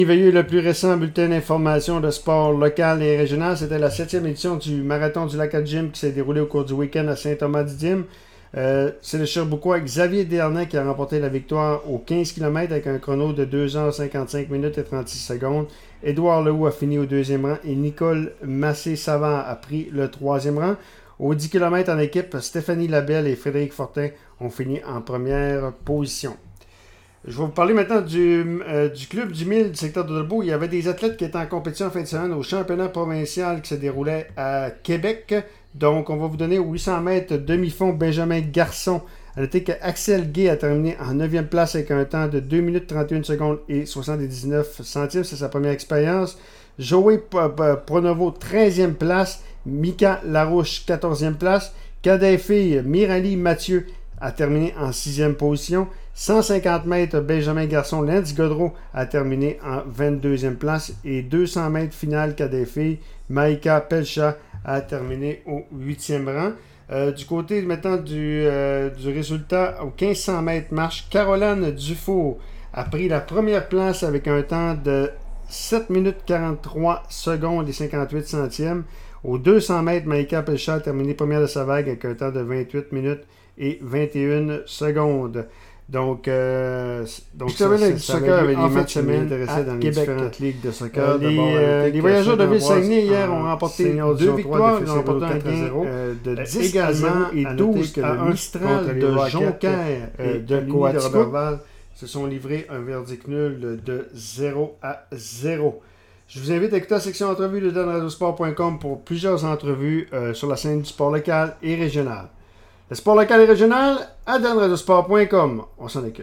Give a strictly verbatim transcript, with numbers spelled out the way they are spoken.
Il y a eu le plus récent bulletin d'information de sport local et régional. C'était la septième édition du Marathon du Lac à Gym qui s'est déroulé au cours du week-end à Saint-Thomas-du-Dim. Euh, c'est le Sherbrookeois Xavier Dernay qui a remporté la victoire aux quinze kilomètres avec un chrono de deux heures cinquante-cinq minutes et trente-six secondes. Édouard Lehoux a fini au deuxième rang et Nicole Massé-Savant a pris le troisième rang. Aux dix kilomètres en équipe, Stéphanie Labelle et Frédéric Fortin ont fini en première position. Je vais vous parler maintenant du, euh, du club du mille du secteur de Dolbeau. Il y avait des athlètes qui étaient en compétition en fin de semaine au championnat provincial qui se déroulait à Québec. Donc, on va vous donner au huit cents mètres demi-fond Benjamin Garçon. À noter qu'Axel Gay a terminé en neuvième place avec un temps de deux minutes trente et une secondes et soixante-dix-neuf centimes. C'est sa première expérience. Joey Pronovo, treizième place. Mika Larouche, quatorzième place. Cadet fille, Mirali Mathieu a terminé en sixième position. cent cinquante mètres, Benjamin Garçon, Lance Godreau a terminé en vingt-deuxième place. Et deux cents mètres finale, cadet fille, Maïka Pelcha a terminé au huitième rang. Euh, du côté maintenant du, euh, du résultat, aux quinze cents mètres marche, Caroline Dufour a pris la première place avec un temps de sept minutes quarante-trois secondes et cinquante-huit centièmes. Aux deux cents mètres, Maïka Pelcha a terminé première de sa vague avec un temps de vingt-huit minutes et vingt et une secondes. Donc, euh, donc ça, ça, du ça soccer avec en les fait, matchs semaines intéressés dans les Québec. différentes ligues de soccer. Euh, les, euh, les voyageurs de Ville-Saguenay hier ont remporté deux victoires. Ils ont remporté un gain euh, de dix à zéro et douze à un Mistral de Jonquière euh, de Louis de Roberval se sont livrés un verdict nul de zéro à zéro. Je vous invite à écouter la section entrevue de dan radio sport point com pour plusieurs entrevues euh, sur la scène du sport local et régional. Le sport local et régional à dan radio sport point com. On s'en occupe.